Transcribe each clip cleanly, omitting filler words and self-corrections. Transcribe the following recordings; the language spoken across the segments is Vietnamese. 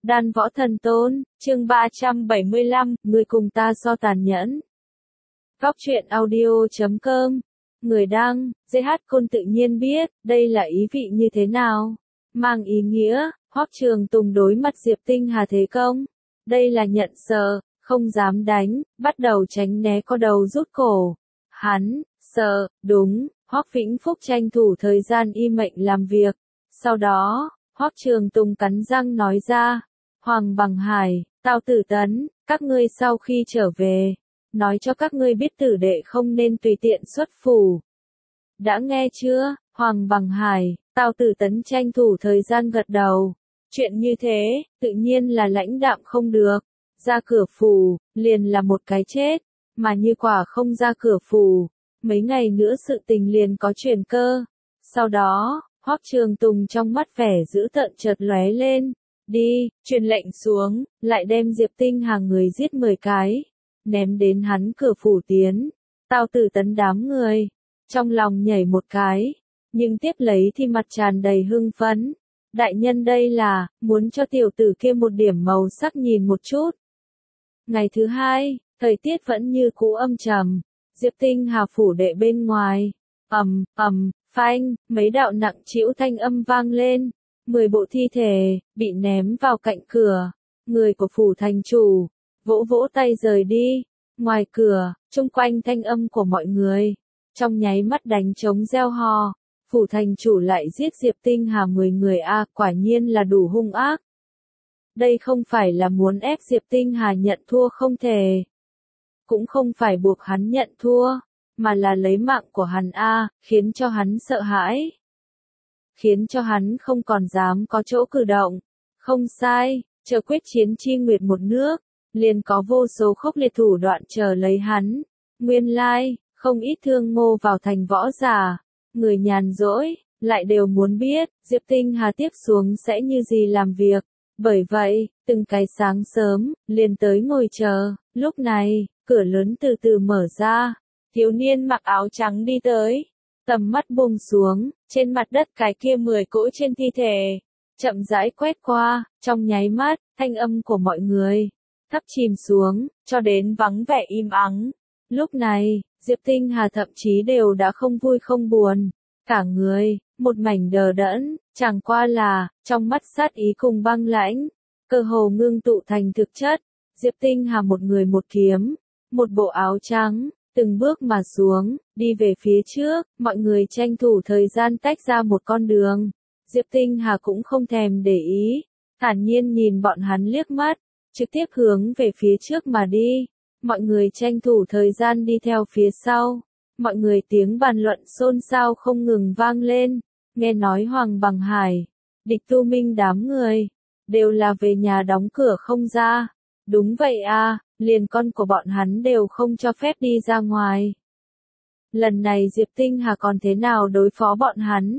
Đan Võ Thần Tôn, chương 375, người cùng ta so tàn nhẫn. Góc truyện audio.com. Người đăng, GH Côn tự nhiên biết, đây là ý vị như thế nào. Mang ý nghĩa, Hoắc Trường Tùng đối mặt Diệp Tinh Hà thế công. Đây là nhận sợ, không dám đánh, bắt đầu tránh né co đầu rút cổ. Hắn, sợ, đúng, Hoắc Vĩnh Phúc tranh thủ thời gian im mệnh làm việc. Sau đó, Hoắc Trường Tùng cắn răng nói ra, Hoàng Bằng Hải, Tào Tử Tấn, các ngươi sau khi trở về, nói cho các ngươi biết tử đệ không nên tùy tiện xuất phủ. Đã nghe chưa? Hoàng Bằng Hải, Tào Tử Tấn tranh thủ thời gian gật đầu. Chuyện như thế, tự nhiên là lãnh đạm không được. Ra cửa phủ, liền là một cái chết, mà như quả không ra cửa phủ, mấy ngày nữa sự tình liền có chuyển cơ. Sau đó, Hoắc Trường Tùng trong mắt vẻ dữ tợn chợt lóe lên. Đi, truyền lệnh xuống, lại đem Diệp Tinh Hà người giết 10 cái, ném đến hắn cửa phủ tiến. Tào Tử Tấn đám người, trong lòng nhảy một cái, nhưng tiếp lấy thì mặt tràn đầy hưng phấn. Đại nhân đây là, muốn cho tiểu tử kia một điểm màu sắc nhìn một chút. Ngày thứ hai, thời tiết vẫn như cũ âm trầm, Diệp Tinh Hà phủ đệ bên ngoài, phanh, mấy đạo nặng trĩu thanh âm vang lên. 10 bộ thi thể, bị ném vào cạnh cửa. Người của phủ thành chủ, vỗ vỗ tay rời đi. Ngoài cửa, chung quanh thanh âm của mọi người, trong nháy mắt đánh trống reo hò. Phủ thành chủ lại giết Diệp Tinh Hà 10 người a, quả nhiên là đủ hung ác. Đây không phải là muốn ép Diệp Tinh Hà nhận thua không thể. Cũng không phải buộc hắn nhận thua, mà là lấy mạng của hắn a, khiến cho hắn sợ hãi. Khiến cho hắn không còn dám có chỗ cử động. Không sai, chờ quyết chiến chi nguyệt một nước, liền có vô số khốc liệt thủ đoạn chờ lấy hắn. Nguyên lai, không ít thương ngô vào thành võ giả, người nhàn rỗi, lại đều muốn biết, Diệp Tinh Hà tiếp xuống sẽ như gì làm việc. Bởi vậy, từng cái sáng sớm, liền tới ngồi chờ. Lúc này, cửa lớn từ từ mở ra, thiếu niên mặc áo trắng đi tới. Tầm mắt buông xuống, trên mặt đất cái kia 10 cỗ trên thi thể, chậm rãi quét qua, trong nháy mắt, thanh âm của mọi người thấp chìm xuống, cho đến vắng vẻ im ắng. Lúc này, Diệp Tinh Hà thậm chí đều đã không vui không buồn, cả người, một mảnh đờ đẫn, chẳng qua là, trong mắt sát ý cùng băng lãnh, cơ hồ ngưng tụ thành thực chất. Diệp Tinh Hà một người một kiếm, một bộ áo trắng, từng bước mà xuống, đi về phía trước, mọi người tranh thủ thời gian tách ra một con đường. Diệp Tinh Hà cũng không thèm để ý, thản nhiên nhìn bọn hắn liếc mắt, trực tiếp hướng về phía trước mà đi. Mọi người tranh thủ thời gian đi theo phía sau. Mọi người tiếng bàn luận xôn xao không ngừng vang lên. Nghe nói Hoàng Bằng Hải, Địch Tu Minh đám người, đều là về nhà đóng cửa không ra. Đúng vậy a, liền con của bọn hắn đều không cho phép đi ra ngoài. Lần này Diệp Tinh Hà còn thế nào đối phó bọn hắn?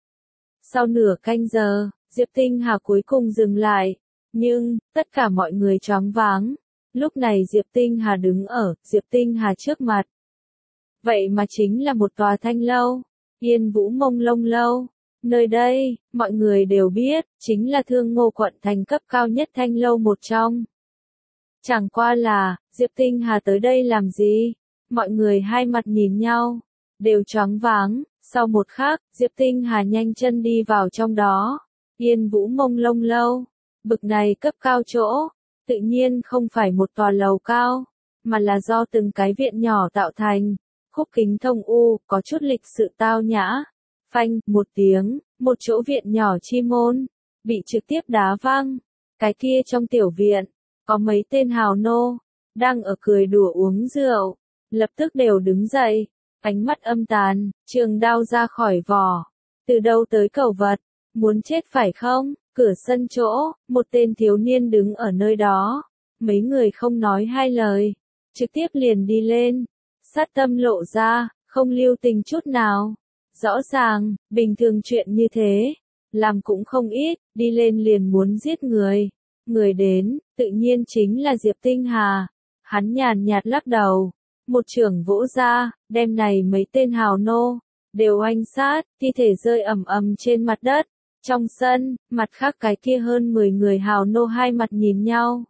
Sau nửa canh giờ, Diệp Tinh Hà cuối cùng dừng lại. Nhưng, tất cả mọi người choáng váng. Lúc này Diệp Tinh Hà đứng ở Diệp Tinh Hà trước mặt. Vậy mà chính là một tòa thanh lâu, Yên Vũ Mông Lông Lâu. Nơi đây, mọi người đều biết, chính là Thương Ngô quận thành cấp cao nhất thanh lâu một trong. Chẳng qua là, Diệp Tinh Hà tới đây làm gì? Mọi người hai mặt nhìn nhau, đều choáng váng. Sau một khắc, Diệp Tinh Hà nhanh chân đi vào trong đó. Yên Vũ Mông Lông Lâu, bực này cấp cao chỗ, tự nhiên không phải một tòa lầu cao, mà là do từng cái viện nhỏ tạo thành. Khúc kính thông u, có chút lịch sự tao nhã. Phanh, một tiếng, một chỗ viện nhỏ chi môn, bị trực tiếp đá văng. Cái kia trong tiểu viện, có mấy tên hào nô, đang ở cười đùa uống rượu, lập tức đều đứng dậy, ánh mắt âm tàn, trường đao ra khỏi vỏ. Từ đâu tới cẩu vật, muốn chết phải không? Cửa sân chỗ, một tên thiếu niên đứng ở nơi đó, mấy người không nói hai lời, trực tiếp liền đi lên, sát tâm lộ ra, không lưu tình chút nào. Rõ ràng, bình thường chuyện như thế, làm cũng không ít, đi lên liền muốn giết người. Người đến, tự nhiên chính là Diệp Tinh Hà. Hắn nhàn nhạt lắc đầu, một chưởng vỗ ra, đem này mấy tên hào nô, đều oanh sát, thi thể rơi ầm ầm trên mặt đất. Trong sân, mặt khác cái kia hơn 10 người hào nô hai mặt nhìn nhau.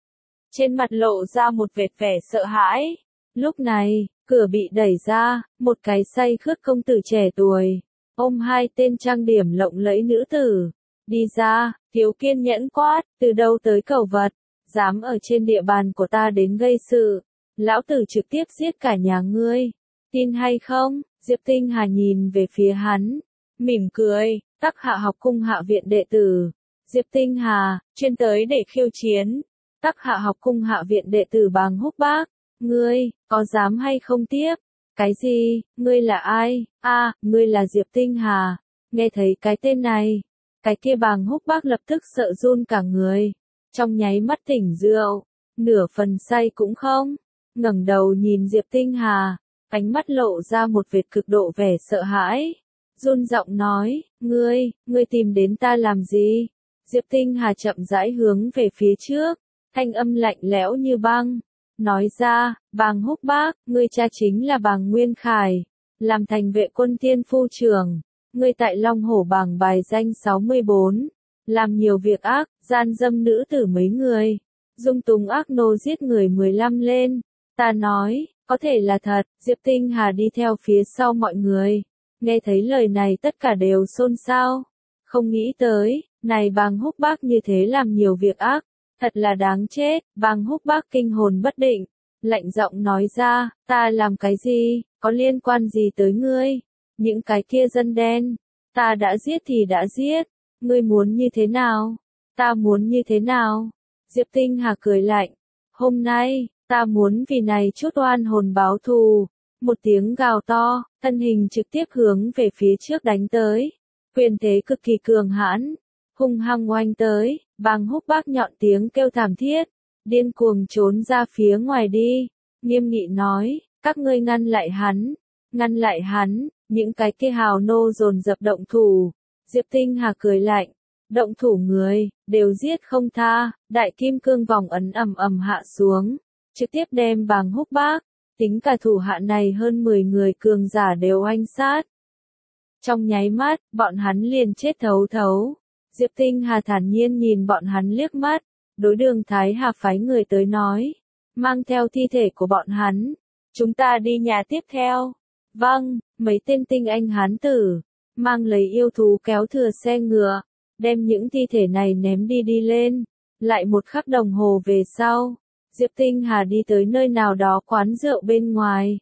Trên mặt lộ ra một vệt vẻ sợ hãi. Lúc này, cửa bị đẩy ra, một cái say khướt công tử trẻ tuổi, ôm hai tên trang điểm lộng lẫy nữ tử. Đi ra, thiếu kiên nhẫn quát, từ đâu tới cẩu vật, dám ở trên địa bàn của ta đến gây sự. Lão tử trực tiếp giết cả nhà ngươi. Tin hay không? Diệp Tinh Hà nhìn về phía hắn, mỉm cười, Tắc Hạ học cung hạ viện đệ tử. Diệp Tinh Hà, chuyên tới để khiêu chiến. Tắc Hạ học cung hạ viện đệ tử Bàng Húc Bác. Ngươi, có dám hay không tiếp? Cái gì? Ngươi là ai? Ngươi là Diệp Tinh Hà. Nghe thấy cái tên này, cái kia Bàng Húc Bác lập tức sợ run cả người. Trong nháy mắt tỉnh rượu, nửa phần say cũng không. Ngẩng đầu nhìn Diệp Tinh Hà, ánh mắt lộ ra một vệt cực độ vẻ sợ hãi. Run giọng nói, ngươi tìm đến ta làm gì? Diệp Tinh Hà chậm rãi hướng về phía trước, thanh âm lạnh lẽo như băng. Nói ra, Bàng Húc Bác, ngươi cha chính là Bàng Nguyên Khải, làm thành vệ quân tiên phu trưởng. Ngươi tại Long Hổ bảng bài danh 64, làm nhiều việc ác, gian dâm nữ tử mấy người, dung túng ác nô giết người 15 lên. Ta nói, có thể là thật. Diệp Tinh Hà đi theo phía sau mọi người, nghe thấy lời này tất cả đều xôn xao. Không nghĩ tới, này Bàng Húc Bác như thế làm nhiều việc ác, thật là đáng chết. Bàng Húc Bác kinh hồn bất định, lạnh giọng nói ra, ta làm cái gì, có liên quan gì tới ngươi? Những cái kia dân đen, ta đã giết thì đã giết, ngươi muốn như thế nào? Ta muốn như thế nào? Diệp Tinh Hà cười lạnh, hôm nay, ta muốn vì này chút oan hồn báo thù. Một tiếng gào to, thân hình trực tiếp hướng về phía trước đánh tới. Quyền thế cực kỳ cường hãn, hung hăng oanh tới. Bàng Húc Bác nhọn tiếng kêu thảm thiết, điên cuồng trốn ra phía ngoài đi. Nghiêm nghị nói, các ngươi ngăn lại hắn, ngăn lại hắn. Những cái kia hào nô dồn dập động thủ. Diệp Tinh Hà cười lạnh, động thủ người, đều giết không tha. Đại kim cương vòng ấn ầm ầm hạ xuống, trực tiếp đem Bàng Húc Bác, tính cả thủ hạ này hơn 10 người cường giả đều oanh sát. Trong nháy mắt, bọn hắn liền chết thấu thấu. Diệp Tinh Hà thản nhiên nhìn bọn hắn liếc mắt, đối Đường Thái Hà phái người tới nói, mang theo thi thể của bọn hắn, chúng ta đi nhà tiếp theo. Vâng, mấy tên tinh anh hán tử, mang lấy yêu thú kéo thừa xe ngựa, đem những thi thể này ném đi lên. Lại một khắc đồng hồ về sau, Diệp Tinh Hà đi tới nơi nào đó quán rượu bên ngoài.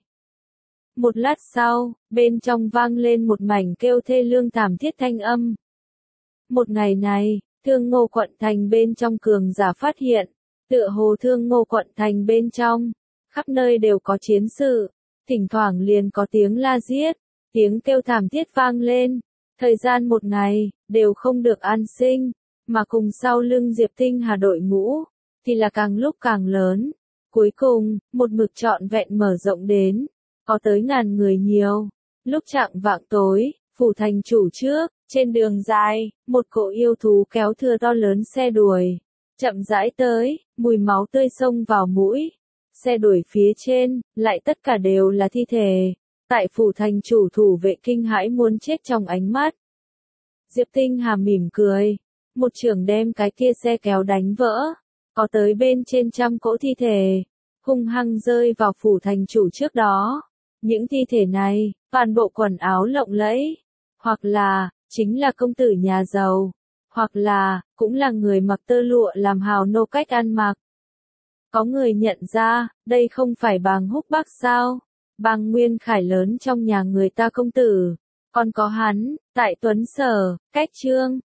Một lát sau, bên trong vang lên một mảnh kêu thê lương thảm thiết thanh âm. Một ngày này, Thương Ngô quận thành bên trong cường giả phát hiện, tựa hồ Thương Ngô quận thành bên trong, khắp nơi đều có chiến sự, thỉnh thoảng liền có tiếng la giết, tiếng kêu thảm thiết vang lên. Thời gian một ngày, đều không được an sinh, mà cùng sau lưng Diệp Tinh Hà đội ngũ, thì là càng lúc càng lớn. Cuối cùng, một mực trọn vẹn mở rộng đến, có tới ngàn người nhiều. Lúc chạng vạng tối, phủ thành chủ trước, trên đường dài, một cỗ yêu thú kéo thừa to lớn xe đuổi, chậm rãi tới, mùi máu tươi xông vào mũi. Xe đuổi phía trên, lại tất cả đều là thi thể. Tại phủ thành chủ thủ vệ kinh hãi muốn chết trong ánh mắt. Diệp Tinh Hà mỉm cười, một chưởng đem cái kia xe kéo đánh vỡ, có tới bên trên trăm cỗ thi thể, hung hăng rơi vào phủ thành chủ trước đó. Những thi thể này, toàn bộ quần áo lộng lẫy, hoặc là, chính là công tử nhà giàu, hoặc là, cũng là người mặc tơ lụa làm hào nô cách ăn mặc. Có người nhận ra, đây không phải Bàng Húc Bác sao? Bàng Nguyên Khải lớn trong nhà người ta công tử, còn có hắn, tại Tuấn Sở, Cách Trương,